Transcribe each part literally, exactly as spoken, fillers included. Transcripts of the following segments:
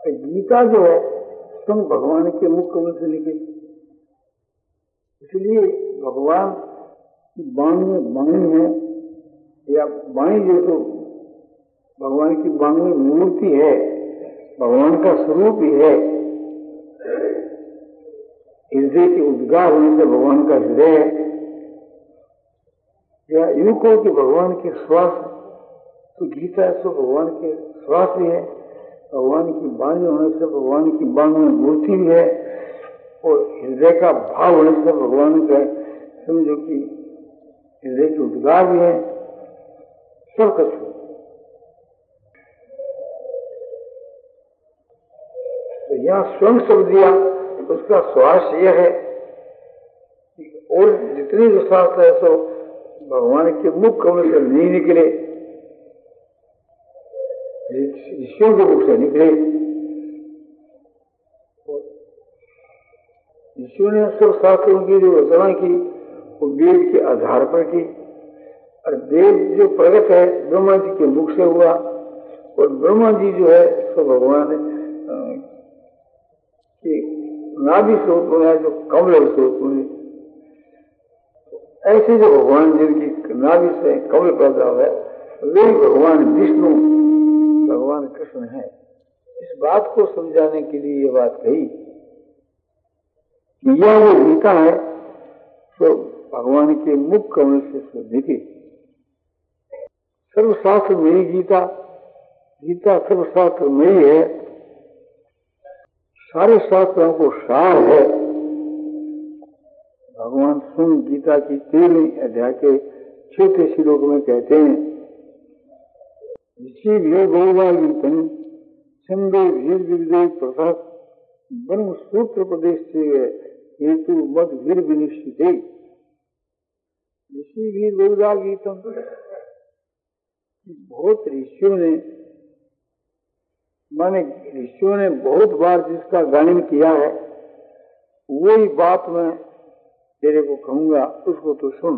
गीता जो है स्वयं भगवान के मुख कमल से लिखी, इसलिए भगवान की वाणी में वाणी है या वाणी जो तो भगवान की वाणी में मूर्ति है, भगवान का स्वरूप ही है। हृदय के उद्गार होने से भगवान का हृदय है, या यूं कहो कि भगवान के श्वास, तो गीता सो भगवान के श्वास भी है, भगवान की वाणी होने से भगवान की वाणी में मूर्ति भी है, और हृदय का भाव होने से भगवान का समझो कि हृदय के उद्गार भी है, सब कुछ। तो यहाँ स्वयं शब्द दिया, उसका श्वास यह है कि और जितनी जो श्वास है सो भगवान के मुख कमल से नहीं निकले, ऋषियों के मुख से निकले। ऋषियों ने सब शास्त्रों की जो रचना की वो वेद के आधार पर की, और वेद जो प्रगट है ब्रह्मा जी के मुख से हुआ, और ब्रह्मा जी जो है सो भगवान की नाभि स्वरूप में जो कमल स्वरूप में, ऐसे जो भगवान जिनकी नाभि से कमल पैदा हुआ है वे भगवान विष्णु, भगवान कृष्ण है। इस बात को समझाने के लिए ये बात कही कि यह वो गीता है तो भगवान के मुख कमल से दिखी। सर्वशास्त्र मेरी गीता, गीता सर्वशास्त्र मेरी है, सारे शास्त्रों को सार है। भगवान स्वयं गीता की तेरहवीं अध्याय के छठे श्लोक में कहते हैं, ऋषि भी बहुधा गीतम छंदे भीर विविधे पृथक ब्रह्म सूत्र प्रदेश से हेतु मद वीर विनिश्चित। ऋषि भी बहुधा गीतम, बहुत ऋषियों ने, माने ऋषियों ने बहुत बार जिसका गायन किया है वही बात मैं तेरे को कहूंगा, उसको तो सुन।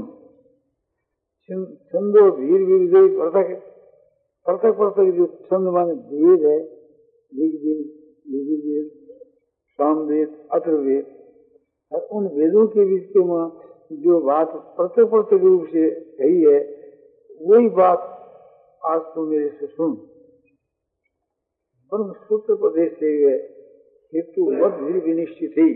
छंदो वीर विविधे पृथक, पृथक पृथक जो छंद माने वेद है, ऋग्वेद, यजुर्वेद, सामवेद, अथर्ववेद, और उन वेदों के बीच के वहां जो बात पृथक पृथक रूप से कही है वही बात आज तो मेरे से सुन। ब्रह्म सूत्र प्रदेश से हेतु मद भी विनिश्चित ही,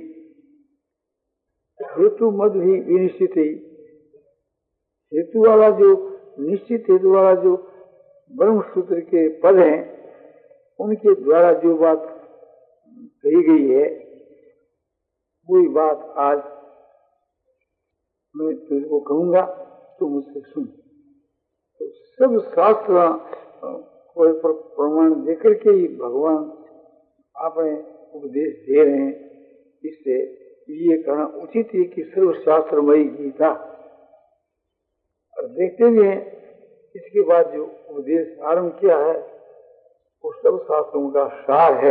हेतु मद भी विनिश्चित ही, हेतु वाला जो निश्चित हेतु वाला जो ब्रह्म सूत्र के पद हैं उनके द्वारा जो बात कही गई है वही बात आज मैं तुझको कहूंगा, तो मुझसे सुन। तो सब शास्त्र कोई प्रमाण देकर के ही भगवान आपने उपदेश दे रहे हैं। इससे ये कहना उचित है कि सर्वशास्त्रमयी गीता, और देखते भी हैं इसके बाद जो उपदेश आरंभ किया है वो सब शास्त्रों का सार है,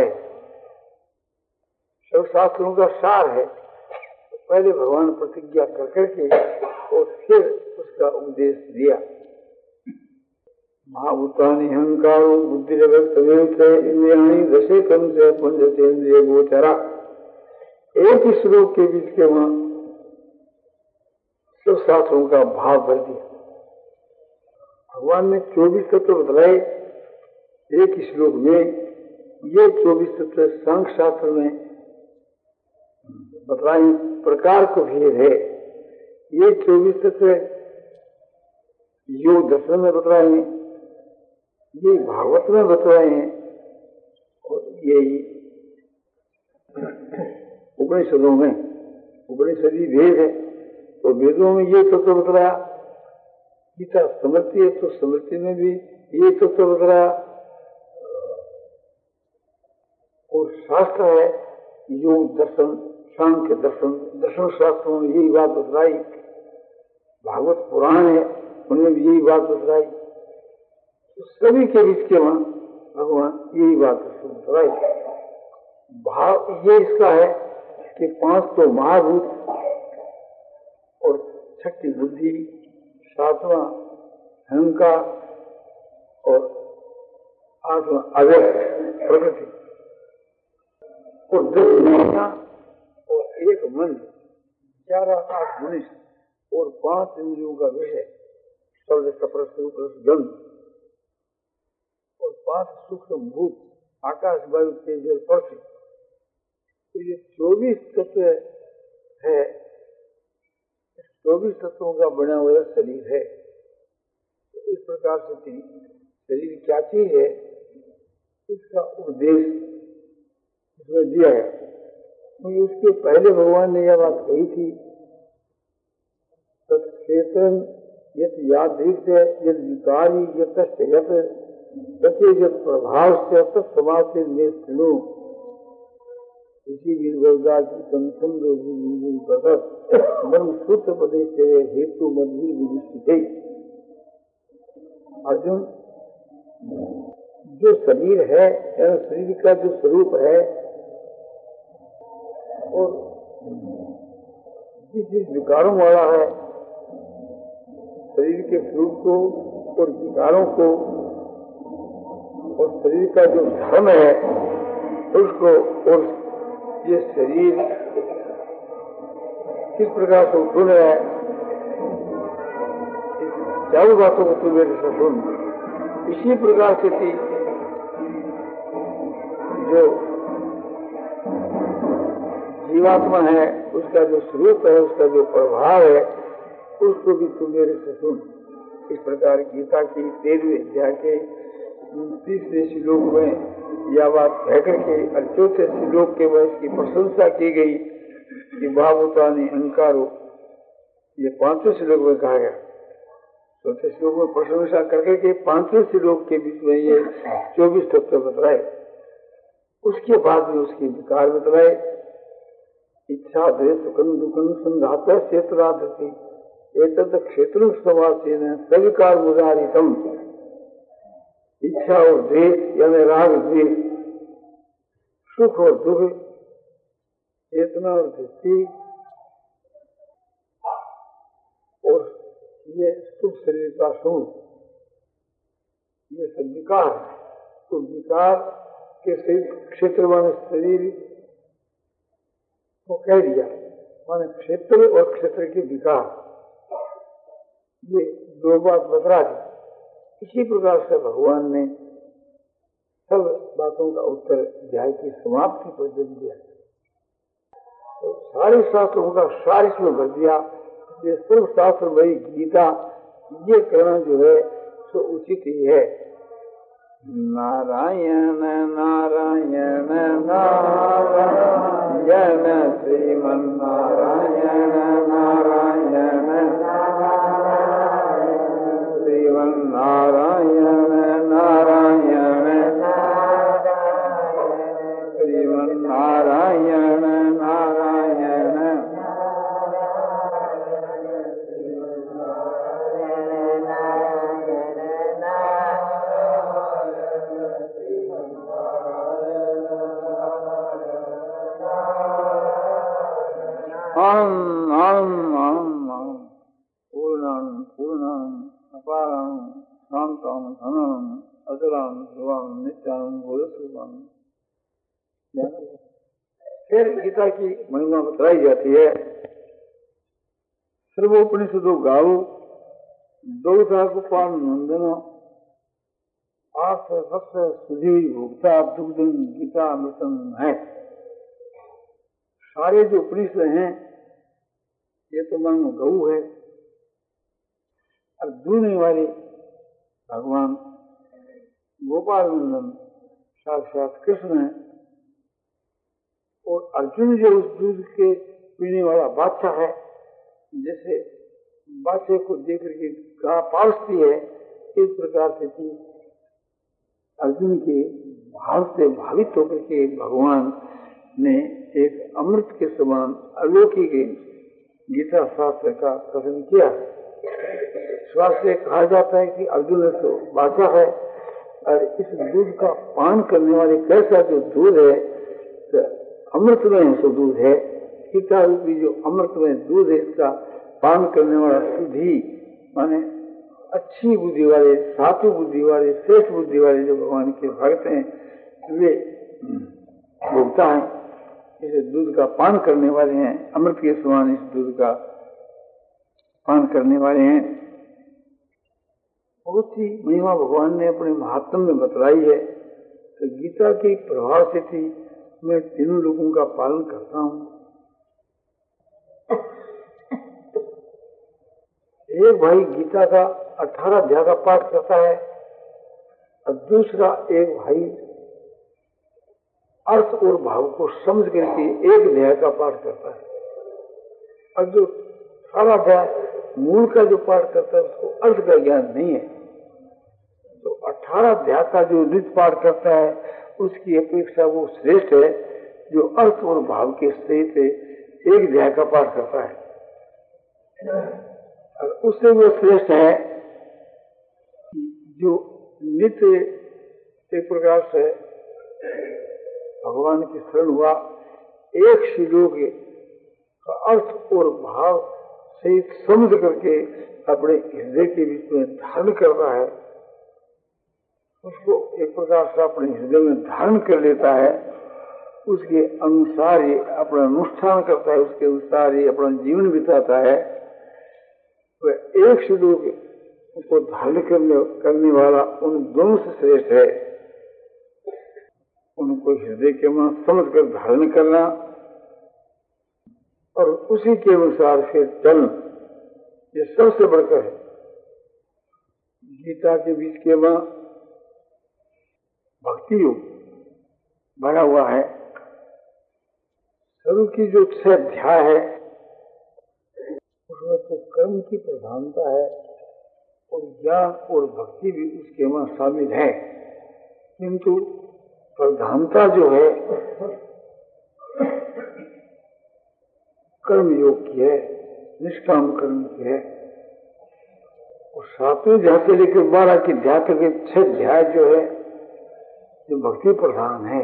सब शास्त्रों का सार है। तो पहले भगवान प्रतिज्ञा कर करके और फिर उसका उपदेश दिया। महाभूतानि अहंकारो बुद्धिर्व्यक्तमेन्द्रियाणि दशे कम से पंचेन्द्रिय गोचरा। एक ही श्लोक के बीच के वहां सब शास्त्रों का भाव भर दिया। भगवान ने चौबीस तत्व बतलाए एक ही श्लोक में, ये चौबीस तत्व सांख्य शास्त्र में बतलाए प्रकार को भेद है। ये चौबीस तत्व योग दर्शन में बतलाए हैं, ये भागवत में बतलाए हैं, और ये उपनिषदों में, उपनिषदी वेद है तो वेदों में ये तत्व बतलाया। गीता स्मृति है तो स्मृति में भी ये तत्व बतलाया, और शास्त्र है योग दर्शन, सांख्य दर्शन, दर्शन शास्त्रों में यही बात बतलाई। भागवत पुराण है उनमें भी यही बात बतलाई। तो सभी के बीच के वहां भगवान यही बात बतलाई। भाव ये इसका है कि पांच तो महाभूत और छठी बुद्धि, सातवां अहंकार और आठवां अव्यक्त प्रकृति, और दस महीना और एक मन, ग्यारह आठ मनुष्य और पांच इंद्रियों का विषय, शब्द स्पर्श रूप रस गंध, और पांच सूक्ष्म भूत, आकाश वायु तेज जल पृथ्वी। तो ये चौबीस तत्व है, चौबीस तत्वों का बना हुआ शरीर है। तो इस प्रकार से शरीर क्या चीज है, इसका उपदेश इसमें दिया है। क्योंकि उसके पहले भगवान ने यह बात कही थी, तत्क्षेत्रं यत् यादृक् यत् विकारी यत् यत् यत् प्रभाव से तत्समासे में सुनो। इसी वीरवरदास की कंसन ब्रह्म सूत्र प्रदेश से हेतु मध्य विनिश्चित। अर्जुन, जो शरीर है, शरीर का जो स्वरूप है, और जिस जिस विकारों वाला है, शरीर के स्वरूप को और विकारों को, और शरीर का जो धर्म है उसको, और ये शरीर किस प्रकार से सुन रहा है, चारों बातों को तू मेरे से सुन। इसी प्रकार से थी जो जीवात्मा है, उसका जो स्वरूप है, उसका जो प्रभाव है, उसको भी तू मेरे से सुन। इस प्रकार गीता की तेरहवें अध्याय के तीसरे श्लोक में यह बात कह करके और चौथे श्लोक के में इसकी प्रशंसा की गई कि भावुतानि अहंकारो, ये पांचवें श्लोक में कहा गया। चौथे श्लोक में प्रशंसा करके के पांचवें श्लोक के बीच में ये चौबीस तत्व बतलाए। उसके बाद में उसके विकार बतलाए, इच्छा द्वेष सुखम दुखम संघात क्षेत्रादति एतत् क्षेत्र समासेन सविकार उदाहरितम। इच्छा और द्वेष यानी राग द्वेष, सुख और दुख, चेतना और दृष्टि, और ये सुख शरीर का सुख, ये सब विकार। तो विकार के क्षेत्र माने शरीर को कह दिया, माने क्षेत्र और क्षेत्र के विकार, ये दो बात बतला दी। इसी प्रकार से भगवान ने सब बातों का उत्तर अध्याय की समाप्ति पर दे दिया। तो सारे शास्त्रों का सार इसमें भर दिया। ये सर्व शास्त्र वही गीता, ये कहना जो है सो उचित ही है। Narayan Narayan Narayan Shriman Narayan Narayan Shriman Narayan Narayan Shriman Narayan Narayan. Om Om Om Om Purnam Purnam Aparam Santam Dhanam Ajalam Shivam Nityam Bodhisubam। फिर गीता की महिमा बताई जाती है। सर्वोपनिषदो गाओ दौधा गोपाल नंदनो आस वत्स सुधी भोक्ता दुग्धम गीता अमृतम है। सारे जो उपनिषद हैं ये तो मानो गऊ है, और दूधने वाले भगवान गोपाल नंदन साक्षात कृष्ण है। और अर्जुन जो उस दूध के पीने वाला बादशाह है, जैसे बादशाह को देख करके गाय पालती है, इस प्रकार से थी अर्जुन के भाव से भावित होकर के भगवान ने एक अमृत के समान अलौकिक गीता शास्त्र का कथन किया। स्वास्थ्य कहा जाता है कि अर्जुन तो बादशाह है, और इस दूध का पान करने वाले कैसा जो दूध है, तो अमृतमय सो दूध है। गीता रूपी जो अमृतमय दूध है, इसका पान करने वाला शुद्धि माने अच्छी बुद्धि वाले, सातु बुद्धि वाले, श्रेष्ठ बुद्धि वाले जो भगवान के भक्त हैं, वे भोक्ता हैं। जैसे दूध का पान करने वाले हैं, अमृत के समान इस दूध का पान करने वाले हैं। बहुत सी महिमा भगवान ने अपने महात्म में बतलाई है कि गीता के प्रभाव से थी मैं तीनों लोगों का पालन करता हूं। एक भाई गीता का अठारह अध्याय का पाठ करता है और दूसरा एक भाई अर्थ और भाव को समझ करके एक अध्याय का पाठ करता है, और जो सारा अध्याय मूल का जो पाठ करता है उसको अर्थ का ज्ञान नहीं है। तो अठारह अध्याय का जो नित्य पाठ करता है उसकी अपेक्षा वो श्रेष्ठ है जो अर्थ और भाव के सहित एक अध्याय का पाठ करता है। और उससे वो श्रेष्ठ है जो नित्य एक प्रकार से भगवान की शरण हुआ, एक श्लोक का अर्थ और भाव सहित समझ करके अपने हृदय के बीच में धारण करता है, उसको एक प्रकार से अपने हृदय में धारण कर लेता है, उसके अनुसार ही अपना अनुष्ठान करता है, उसके अनुसार ही अपना जीवन बिताता है। वह एक श्लोक को धारण करने करने वाला उन दोनों से श्रेष्ठ है। उनको हृदय के मन समझ कर धारण करना और उसी के अनुसार फिर चलना, ये सबसे बढ़कर है। गीता के बीच के मां भक्ति योग बना हुआ है। शुरू की जो छह अध्याय है उसमें तो कर्म की प्रधानता है और ज्ञान और भक्ति भी उसके में शामिल है, किंतु प्रधानता जो है कर्म योग की है, निष्काम कर्म की है। और सातवें अध्याय से लेकर बारह के अध्याय तक के छह अध्याय जो है जो भक्ति प्रधान है।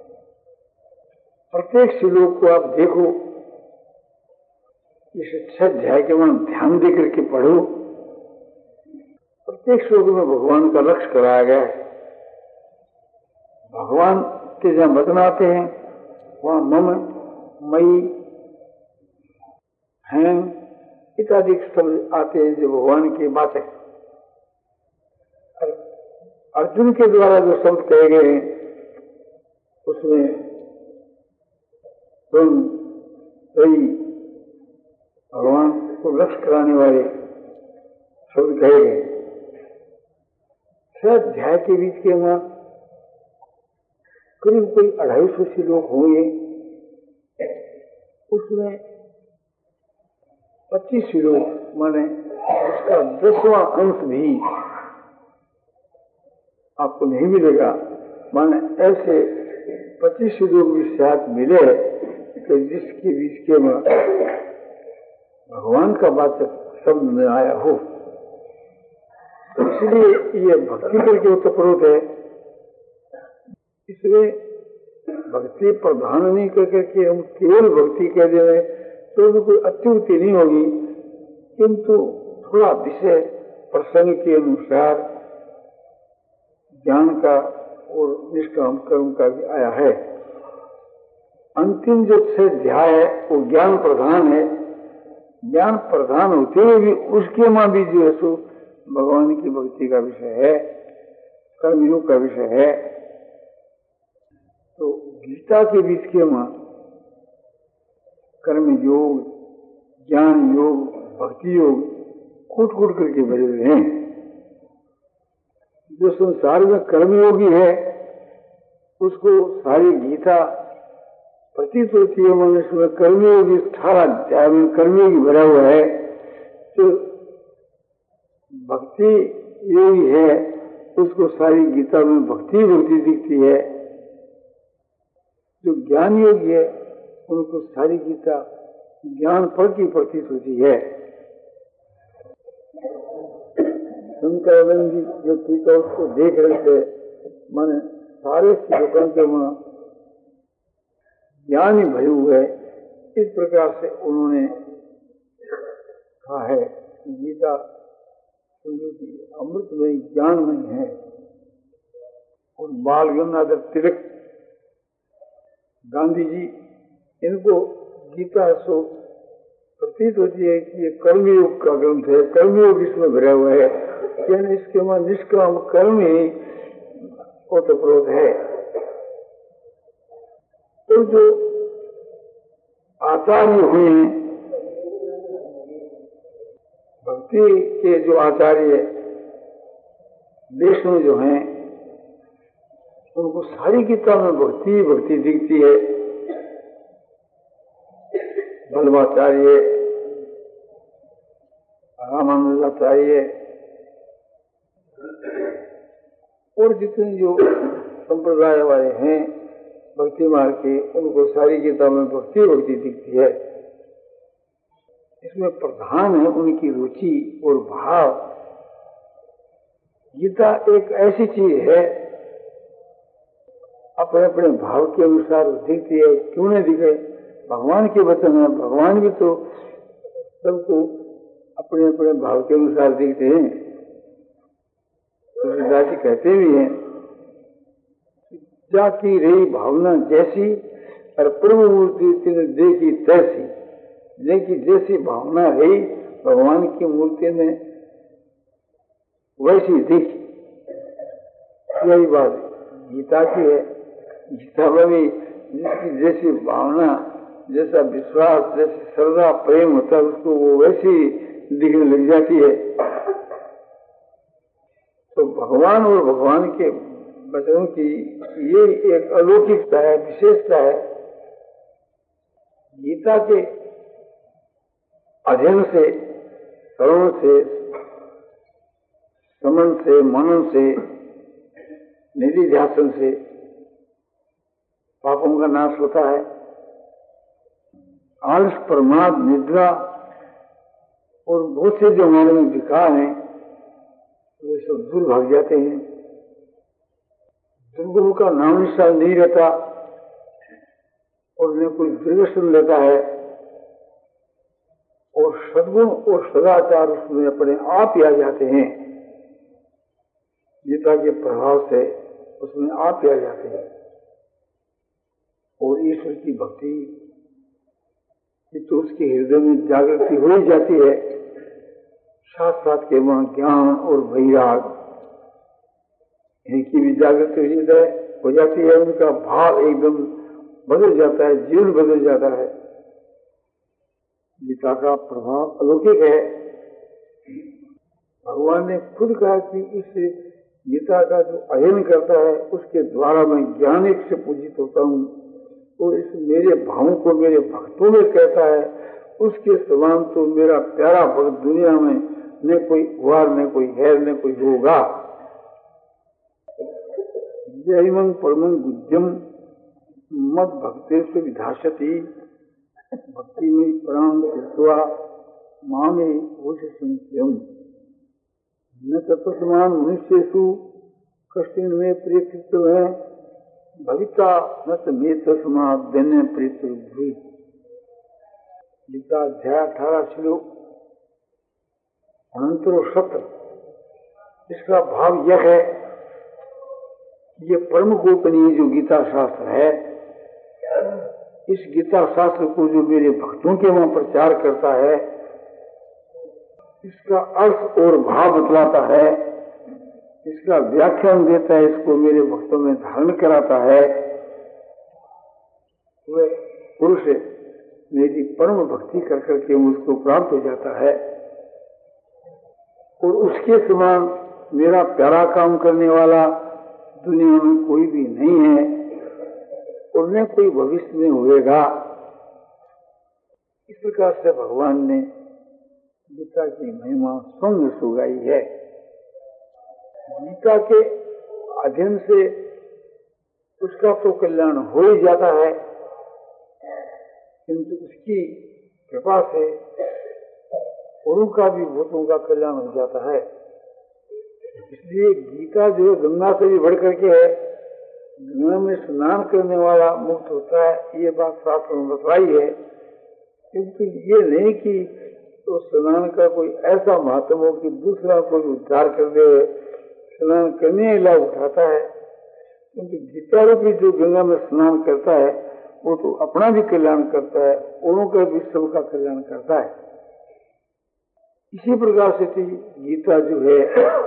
प्रत्येक श्लोक को आप देखो, इस छह अध्याय के मन ध्यान देकर के पढ़ो। प्रत्येक श्लोक में भगवान का लक्ष्य कराया गया है। भगवान के जहां वचन आते हैं वहां मम, मई, हैं इत्यादि शब्द आते हैं जो भगवान की बात है। अर्जुन के द्वारा जो शब्द कहे गए हैं उसमें तुम सही भगवान को लक्ष्य कराने वाले शब्द कहे गए। छह अध्याय के बीच के वहां करीब कोई अढ़ाई सौ श्लोक होंगे, उसमें पच्चीस श्लोक माने उसका दसवां अंश भी आपको नहीं मिलेगा। माने ऐसे पच्चीस श्लोक भी शायद मिले कि जिसके बीच के में भगवान का वाचक शब्द में आया हो। इसलिए ये भक्ति करके उत्तप्रोत है। इसलिए भक्ति प्रधान नहीं कर करके हम केवल भक्ति कह दें तो भी कोई अत्युक्ति नहीं होगी, किंतु थोड़ा विषय प्रसंग के अनुसार ज्ञान का और निष्काम कर्म का भी आया है। अंतिम जो छह अध्याय है वो ज्ञान प्रधान है। ज्ञान प्रधान होते हुए भी उसके मां भी जो है सो भगवान की भक्ति का विषय है, कर्मयोग का विषय है। तो गीता के बीच के मां कर्म योग, ज्ञान योग, भक्ति योग कूट कूट करके भरे हुए हैं। जो संसार में कर्मयोगी है उसको सारी गीता प्रतीत होती है मनुष्य में कर्मयोगी अठारह अध्याय में कर्मयोगी भरा हुआ है। जो भक्ति योगी है उसको सारी गीता में भक्ति भक्ति दिखती है। जो ज्ञान योगी है उनको सारी गीता ज्ञान पर की प्रतीत होती है। शंकरानंद जी जो टीका उसको देख रहे थे, माने सारे श्लोकों के वहां ज्ञान ही भरे हुए, इस प्रकार से उन्होंने कहा है कि गीता अमृत में ज्ञान में है। और बाल गंगाधर तिलक गांधी जी इनको गीता सो प्रतीत होती है कि ये कर्मयोग का ग्रंथ है, कर्मयोग इसमें भरा हुआ है, यानी इसके में निष्काम कर्म ही ओतप्रोत है। तो जो आचार्य हुए हैं, भक्ति के जो आचार्य देश में जो हैं, उनको सारी गीता में भक्ति भक्ति दिखती है। बल्लभाचार्य, रामानुजाचार्य और जितने जो संप्रदाय वाले हैं भक्ति मार्ग के, उनको सारी गीता में भक्ति भक्ति दिखती है। इसमें प्रधान है उनकी रुचि और भाव। गीता एक ऐसी चीज है, अपने अपने भाव के अनुसार दिखती है। क्यों नहीं दिखे? भगवान के वचन है, भगवान भी तो सबको अपने अपने भाव के अनुसार दिखते हैं। तुलसीदास जी कहते भी हैं, जाकी रही भावना जैसी और प्रभु मूर्ति तिने देखी तैसी। देखी जैसी भावना रही भगवान की मूर्ति ने वैसी दिखी। यही बात गीता की है। गीता में भी जिसकी जैसी भावना, जैसा विश्वास, जैसी श्रद्धा प्रेम होता है, उसको वो वैसी दिखने लग जाती है। तो भगवान और भगवान के वचनों की ये एक अलौकिकता है, विशेषता है। गीता के अध्ययन से, श्रवण से, समन से, मनन से, निधिध्यासन से पापों का नाश होता है। आलस, प्रमाद, निद्रा और बहुत से जो हमारे में विकार हैं वे सब दूर भाग जाते हैं। दुर्गुरु का नाम निशान नहीं रहता और न कोई दुर्व्यसन लेता है, और सद्गुण और सदाचार उसमें अपने आप ही आ जाते हैं। गीता के प्रभाव से उसमें आप ही आ जाते हैं और ईश्वर की भक्ति कि तो उसके हृदय में जागृति हो ही जाती है। साथ साथ के वहां ज्ञान और वैराग इनकी भी जागृति हृदय हो जाती है। उनका भाव एकदम बदल जाता है, जीवन बदल जाता है। गीता का प्रभाव अलौकिक है। भगवान ने खुद कहा कि इस गीता का जो अध्ययन करता है उसके द्वारा मैं ज्ञानिक से पूजित होता हूँ, और इस मेरे भावों को मेरे भक्तों में कहता है, उसके समान तो मेरा प्यारा भक्त दुनिया में न कोई हुआ, न कोई है, न कोई होगा। जयमं परमं गुज्जम मद भक्तेषु विधास्यति भक्ति में प्राण कृत्वा मामे घोष संशयम न तत्समान मनुष्येषु कष्टिन में प्रियकृत है भविता न तो मे तस्मात् धन्य प्रीत हुई। गीता अध्याय अठारह श्लोक अनंतरो सत्र। इसका भाव यह है, ये परम गोपनीय जो गीता शास्त्र है, इस गीता शास्त्र को जो मेरे भक्तों के वहां प्रचार करता है, इसका अर्थ और भाव बतलाता है, इसका व्याख्यान देता है, इसको मेरे भक्तों में धारण कराता है, वह पुरुष मेरी परम भक्ति कर करके मुझको प्राप्त हो जाता है। और उसके समान मेरा प्यारा काम करने वाला दुनिया में कोई भी नहीं है और न कोई भविष्य में होएगा। इस प्रकार से भगवान ने गीता की महिमा स्वयं सुगाई है। गीता के अध्ययन से उसका तो कल्याण हो ही जाता है, किंतु उसकी कृपा से औरों का भी भूतों का कल्याण हो जाता है। इसलिए गीता जो गंगा से भी बढ़ करके है, गंगा में स्नान करने वाला मुक्त होता है, ये बात शास्त्र में बताई है। किंतु ये नहीं कि तो स्नान का कोई ऐसा महत्व हो कि दूसरा कोई उद्धार कर दे, स्नान करने लाभ उठाता है। किंतु गीता रूपी जो गंगा में स्नान करता है वो तो अपना भी कल्याण करता है, उन्हों का भी सबका कल्याण करता है। इसी प्रकार से थी गीता जो है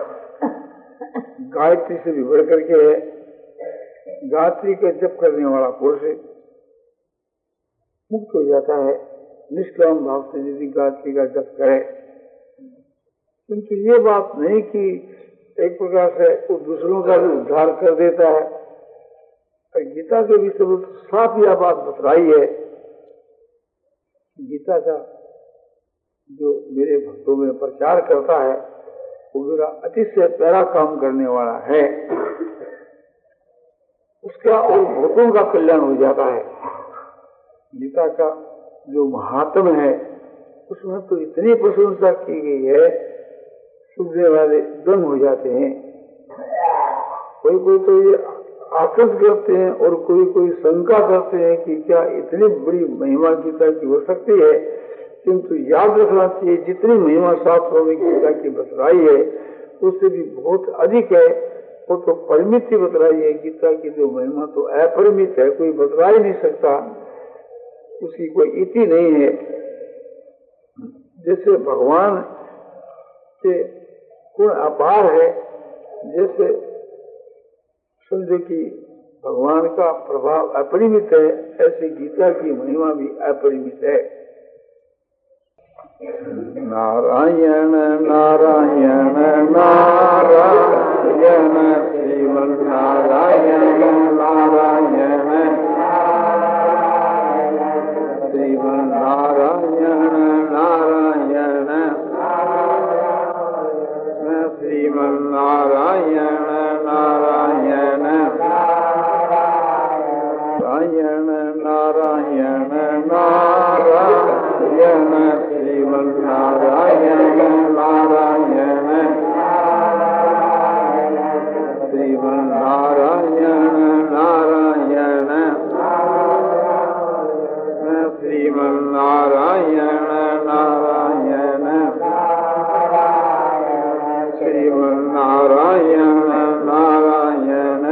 गायत्री से भी बढ़ करके है। गायत्री का जप करने वाला पुरुष मुक्त हो जाता है निष्काम भाव से यदि गायत्री का जप करे। किंतु ये बात नहीं कि एक प्रकार से वो दूसरों का भी उद्धार कर देता है। गीता के भी सब साफ यह बात बतलाई है, गीता का जो मेरे भक्तों में प्रचार करता है वो मेरा अतिशय प्यारा काम करने वाला है, उसका और भक्तों का कल्याण हो जाता है। गीता का जो महात्म है उसमें तो इतनी प्रशंसा की गई है, सुनने वाले दंग हो जाते हैं। कोई कोई तो ये आकर्ष करते हैं और कोई कोई शंका करते हैं कि क्या इतनी बड़ी महिमा गीता की हो सकती है। किंतु याद रखना चाहिए जितनी महिमा शास्त्रों में गीता की बतलाई है उससे भी बहुत अधिक है। वो तो परिमित ही बतलाई है, गीता की जो महिमा तो अपरिमित है, कोई बतला ही नहीं सकता, उसकी कोई इति नहीं है। जैसे भगवान के गुण अपार है, जैसे समझो कि भगवान का प्रभाव अपरिमित है, ऐसे गीता की महिमा भी अपरिमित है। नारायण नारायण नारायण श्रीमन नारायण नारायण श्रीमन नारायण नारायण श्रीमन नारायण नारायण नारायण नारायण नारायण श्रीमन नारायण नारायण श्रीमन नारायण नारायण श्रीमन नारायण नारायण श्रीमन नारायण नारायण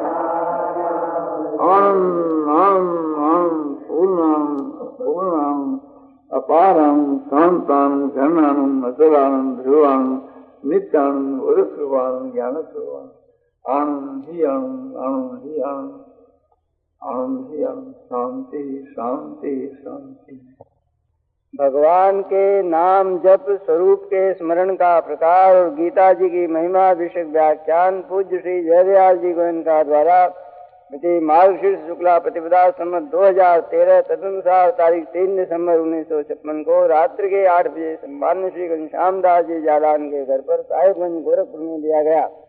अणं अणं अणं पूर्णं पूर्णं अपारं शान्तं घनानं अचलानं ध्रुवानं नित्यानं वरस्वरूपानं ज्ञानस्वरूपानं आनंद ही आनंद आनंद ही आनंद आनंद ही आनंद शांति शांति शांति। भगवान के नाम जप स्वरूप के स्मरण का प्रकार और गीता जी की महिमा विषय व्याख्यान पूज्य श्री जयदयाल जी गोयनका द्वारा मिति मार्गशीर्ष शुक्ला प्रतिपदा संवत दो हजार तेरह तदनुसार तारीख तीन दिसंबर उन्नीस सौ छप्पन को रात्रि के आठ बजे सम्मान्य श्री घनश्याम दास जी जालान के घर पर साहिबगंज गोरखपुर में दिया गया।